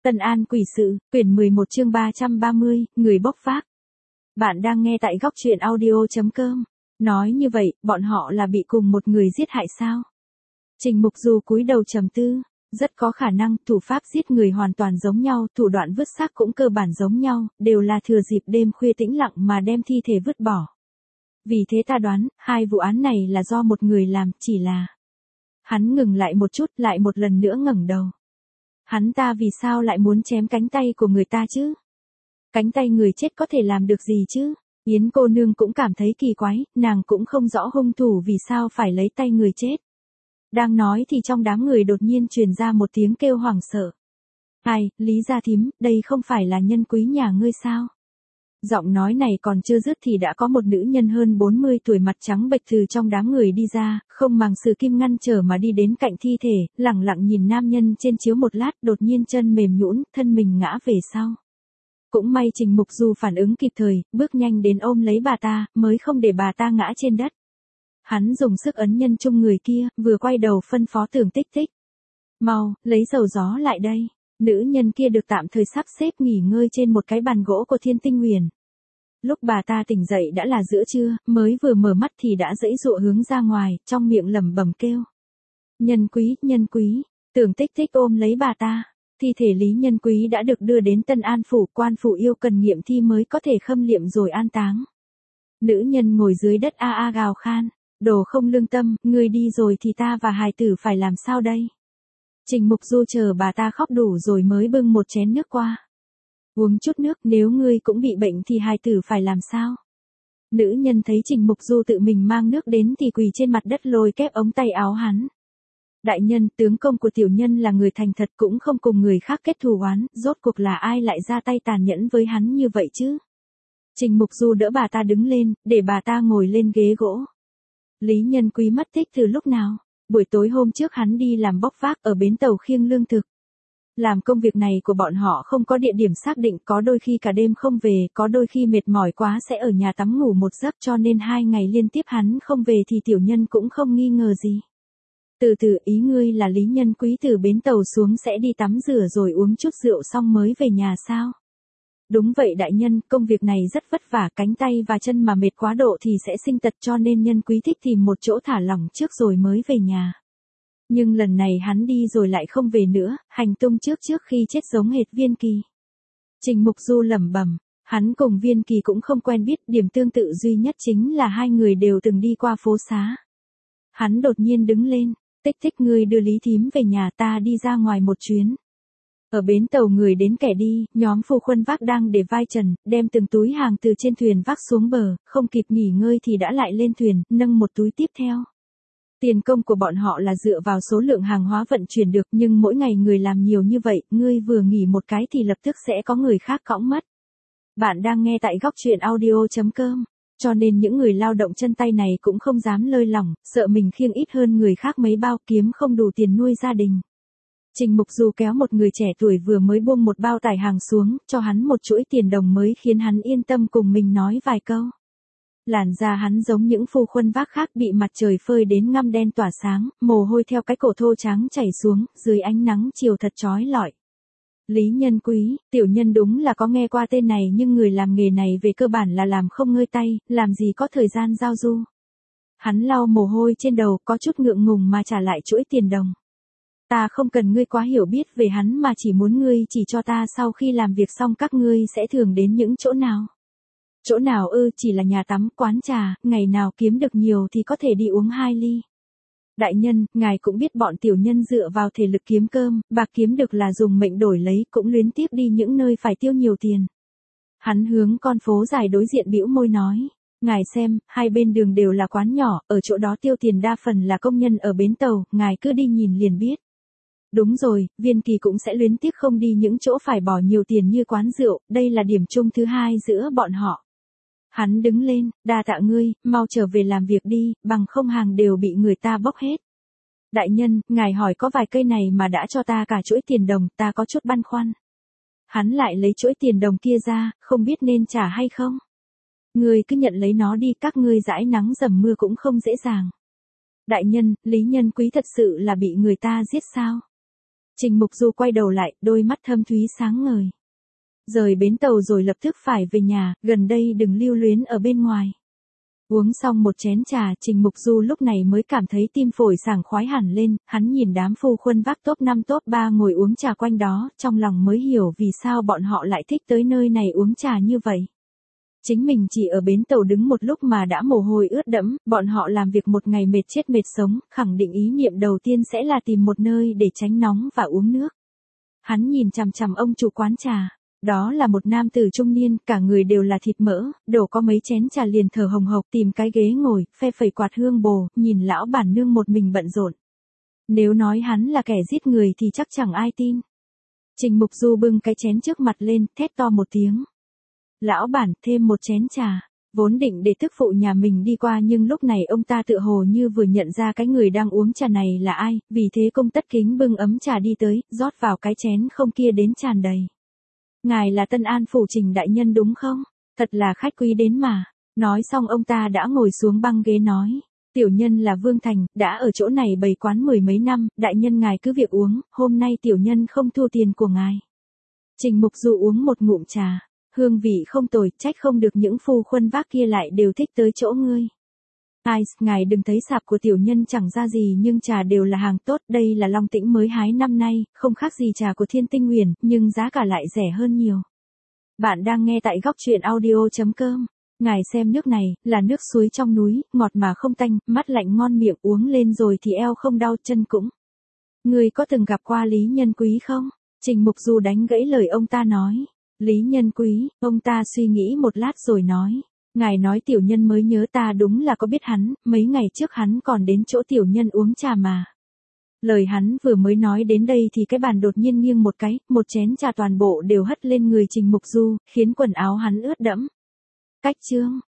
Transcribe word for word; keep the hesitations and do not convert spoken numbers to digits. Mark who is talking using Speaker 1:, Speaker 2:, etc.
Speaker 1: Tân An quỷ sự, quyển mười một chương ba trăm ba mươi, người bốc vác. Bạn đang nghe tại góc truyện audio chấm com. Nói như vậy, bọn họ là bị cùng một người giết hại sao? Trình Mục Du cúi đầu trầm tư, rất có khả năng thủ pháp giết người hoàn toàn giống nhau, thủ đoạn vứt xác cũng cơ bản giống nhau, đều là thừa dịp đêm khuya tĩnh lặng mà đem thi thể vứt bỏ. Vì thế ta đoán, hai vụ án này là do một người làm, chỉ là... Hắn ngừng lại một chút, lại một lần nữa ngẩng đầu. Hắn ta vì sao lại muốn chém cánh tay của người ta chứ? Cánh tay người chết có thể làm được gì chứ? Yến cô nương cũng cảm thấy kỳ quái, nàng cũng không rõ hung thủ vì sao phải lấy tay người chết. Đang nói thì trong đám người đột nhiên truyền ra một tiếng kêu hoảng sợ. Ai, Lý Gia Thím, đây không phải là Nhân Quý nhà ngươi sao? Giọng nói này còn chưa dứt thì đã có một nữ nhân hơn bốn mươi tuổi mặt trắng bệch từ trong đám người đi ra, không màng sự kim ngăn trở mà đi đến cạnh thi thể, lẳng lặng nhìn nam nhân trên chiếu một lát, đột nhiên chân mềm nhũn, thân mình ngã về sau. Cũng may Trình Mục Du phản ứng kịp thời, bước nhanh đến ôm lấy bà ta, mới không để bà ta ngã trên đất. Hắn dùng sức ấn nhân chung người kia, vừa quay đầu phân phó Tưởng Tích Tích. Mau, lấy dầu gió lại đây. Nữ nhân kia được tạm thời sắp xếp nghỉ ngơi trên một cái bàn gỗ của Thiên Tinh Huyền. Lúc bà ta tỉnh dậy đã là giữa trưa, mới vừa mở mắt thì đã giãy giụa hướng ra ngoài, trong miệng lẩm bẩm kêu. Nhân Quý, Nhân Quý, Tưởng Tích Tích ôm lấy bà ta. Thi thể Lý Nhân Quý đã được đưa đến Tân An phủ, quan phủ yêu cần nghiệm thi mới có thể khâm liệm rồi an táng. Nữ nhân ngồi dưới đất a a gào khan, đồ không lương tâm, ngươi đi rồi thì ta và hài tử phải làm sao đây? Trình Mục Du chờ bà ta khóc đủ rồi mới bưng một chén nước qua. Uống chút nước, nếu ngươi cũng bị bệnh thì hài tử phải làm sao? Nữ nhân thấy Trình Mục Du tự mình mang nước đến thì quỳ trên mặt đất lôi kép ống tay áo hắn. Đại nhân, tướng công của tiểu nhân là người thành thật cũng không cùng người khác kết thù oán, rốt cuộc là ai lại ra tay tàn nhẫn với hắn như vậy chứ? Trình Mục Du đỡ bà ta đứng lên, để bà ta ngồi lên ghế gỗ. Lý Nhân Quý mất tích từ lúc nào? Buổi tối hôm trước hắn đi làm bốc vác ở bến tàu khiêng lương thực. Làm công việc này của bọn họ không có địa điểm xác định, có đôi khi cả đêm không về, có đôi khi mệt mỏi quá sẽ ở nhà tắm ngủ một giấc, cho nên hai ngày liên tiếp hắn không về thì tiểu nhân cũng không nghi ngờ gì. Từ từ, ý ngươi là Lý Nhân Quý từ bến tàu xuống sẽ đi tắm rửa rồi uống chút rượu xong mới về nhà sao? Đúng vậy đại nhân, công việc này rất vất vả, cánh tay và chân mà mệt quá độ thì sẽ sinh tật, cho nên Nhân Quý thích tìm một chỗ thả lỏng trước rồi mới về nhà. Nhưng lần này hắn đi rồi lại không về nữa, hành tung trước trước khi chết giống hệt Viên Kỳ. Trình Mục Du lẩm bẩm, hắn cùng Viên Kỳ cũng không quen biết, điểm tương tự duy nhất chính là hai người đều từng đi qua phố xá. Hắn đột nhiên đứng lên, Tích Tích ngươi đưa Lý Thím về nhà, ta đi ra ngoài một chuyến. Ở bến tàu người đến kẻ đi, nhóm phu khuân vác đang để vai trần, đem từng túi hàng từ trên thuyền vác xuống bờ, không kịp nghỉ ngơi thì đã lại lên thuyền, nâng một túi tiếp theo. Tiền công của bọn họ là dựa vào số lượng hàng hóa vận chuyển được, nhưng mỗi ngày người làm nhiều như vậy, ngươi vừa nghỉ một cái thì lập tức sẽ có người khác cõng mất. Bạn đang nghe tại góc truyện audio chấm com, cho nên những người lao động chân tay này cũng không dám lơi lỏng, sợ mình khiêng ít hơn người khác mấy bao, kiếm không đủ tiền nuôi gia đình. Trình Mục Du kéo một người trẻ tuổi vừa mới buông một bao tải hàng xuống, cho hắn một chuỗi tiền đồng mới khiến hắn yên tâm cùng mình nói vài câu. Làn da hắn giống những phu khuân vác khác bị mặt trời phơi đến ngăm đen tỏa sáng, mồ hôi theo cái cổ thô trắng chảy xuống, dưới ánh nắng chiều thật chói lọi. Lý Nhân Quý, tiểu nhân đúng là có nghe qua tên này nhưng người làm nghề này về cơ bản là làm không ngơi tay, làm gì có thời gian giao du. Hắn lau mồ hôi trên đầu, có chút ngượng ngùng mà trả lại chuỗi tiền đồng. Ta không cần ngươi quá hiểu biết về hắn mà chỉ muốn ngươi chỉ cho ta sau khi làm việc xong các ngươi sẽ thường đến những chỗ nào. Chỗ nào ư, chỉ là nhà tắm, quán trà, ngày nào kiếm được nhiều thì có thể đi uống hai ly. Đại nhân, ngài cũng biết bọn tiểu nhân dựa vào thể lực kiếm cơm, bạc kiếm được là dùng mệnh đổi lấy, cũng luyến tiếc đi những nơi phải tiêu nhiều tiền. Hắn hướng con phố dài đối diện bĩu môi nói, ngài xem, hai bên đường đều là quán nhỏ, ở chỗ đó tiêu tiền đa phần là công nhân ở bến tàu, ngài cứ đi nhìn liền biết. Đúng rồi, Viên Kỳ cũng sẽ luyến tiếc không đi những chỗ phải bỏ nhiều tiền như quán rượu, đây là điểm chung thứ hai giữa bọn họ. Hắn đứng lên, đa tạ ngươi, mau trở về làm việc đi, bằng không hàng đều bị người ta bóc hết. Đại nhân, ngài hỏi có vài cây này mà đã cho ta cả chuỗi tiền đồng, ta có chút băn khoăn. Hắn lại lấy chuỗi tiền đồng kia ra, không biết nên trả hay không. Ngươi cứ nhận lấy nó đi, các ngươi dãi nắng dầm mưa cũng không dễ dàng. Đại nhân, Lý Nhân Quý thật sự là bị người ta giết sao? Trình Mục Du quay đầu lại, đôi mắt thâm thúy sáng ngời. Rời bến tàu rồi lập tức phải về nhà, gần đây đừng lưu luyến ở bên ngoài. Uống xong một chén trà, Trình Mục Du lúc này mới cảm thấy tim phổi sảng khoái hẳn lên, hắn nhìn đám phu khuân vác top năm top ba ngồi uống trà quanh đó, trong lòng mới hiểu vì sao bọn họ lại thích tới nơi này uống trà như vậy. Chính mình chỉ ở bến tàu đứng một lúc mà đã mồ hôi ướt đẫm, bọn họ làm việc một ngày mệt chết mệt sống, khẳng định ý niệm đầu tiên sẽ là tìm một nơi để tránh nóng và uống nước. Hắn nhìn chằm chằm ông chủ quán trà. Đó là một nam tử trung niên, cả người đều là thịt mỡ, đổ có mấy chén trà liền thở hồng hộc tìm cái ghế ngồi, phe phẩy quạt hương bồ, nhìn lão bản nương một mình bận rộn. Nếu nói hắn là kẻ giết người thì chắc chẳng ai tin. Trình Mục Du bưng cái chén trước mặt lên, thét to một tiếng. Lão bản, thêm một chén trà. Vốn định để tức phụ nhà mình đi qua nhưng lúc này ông ta tựa hồ như vừa nhận ra cái người đang uống trà này là ai, vì thế công tất kính bưng ấm trà đi tới, rót vào cái chén không kia đến tràn đầy. Ngài là Tân An phủ Trình đại nhân đúng không? Thật là khách quý đến mà. Nói xong ông ta đã ngồi xuống băng ghế nói. Tiểu nhân là Vương Thành, đã ở chỗ này bày quán mười mấy năm, đại nhân ngài cứ việc uống, hôm nay tiểu nhân không thu tiền của ngài. Trình Mục Du uống một ngụm trà. Hương vị không tồi, trách không được những phu khuân vác kia lại đều thích tới chỗ ngươi. Ai, ngài đừng thấy sạp của tiểu nhân chẳng ra gì nhưng trà đều là hàng tốt, đây là Long Tĩnh mới hái năm nay, không khác gì trà của Thiên Tinh Nguyền, nhưng giá cả lại rẻ hơn nhiều. Bạn đang nghe tại góc truyện audio chấm com. Ngài xem nước này, là nước suối trong núi, ngọt mà không tanh, mát lạnh ngon miệng, uống lên rồi thì eo không đau chân cũng. Ngươi có từng gặp qua Lý Nhân Quý không? Trình Mục Du đánh gãy lời ông ta nói. Lý Nhân Quý, ông ta suy nghĩ một lát rồi nói. Ngài nói tiểu nhân mới nhớ ta đúng là có biết hắn, mấy ngày trước hắn còn đến chỗ tiểu nhân uống trà mà. Lời hắn vừa mới nói đến đây thì cái bàn đột nhiên nghiêng một cái, một chén trà toàn bộ đều hất lên người Trình Mục Du, khiến quần áo hắn ướt đẫm. Cách chương.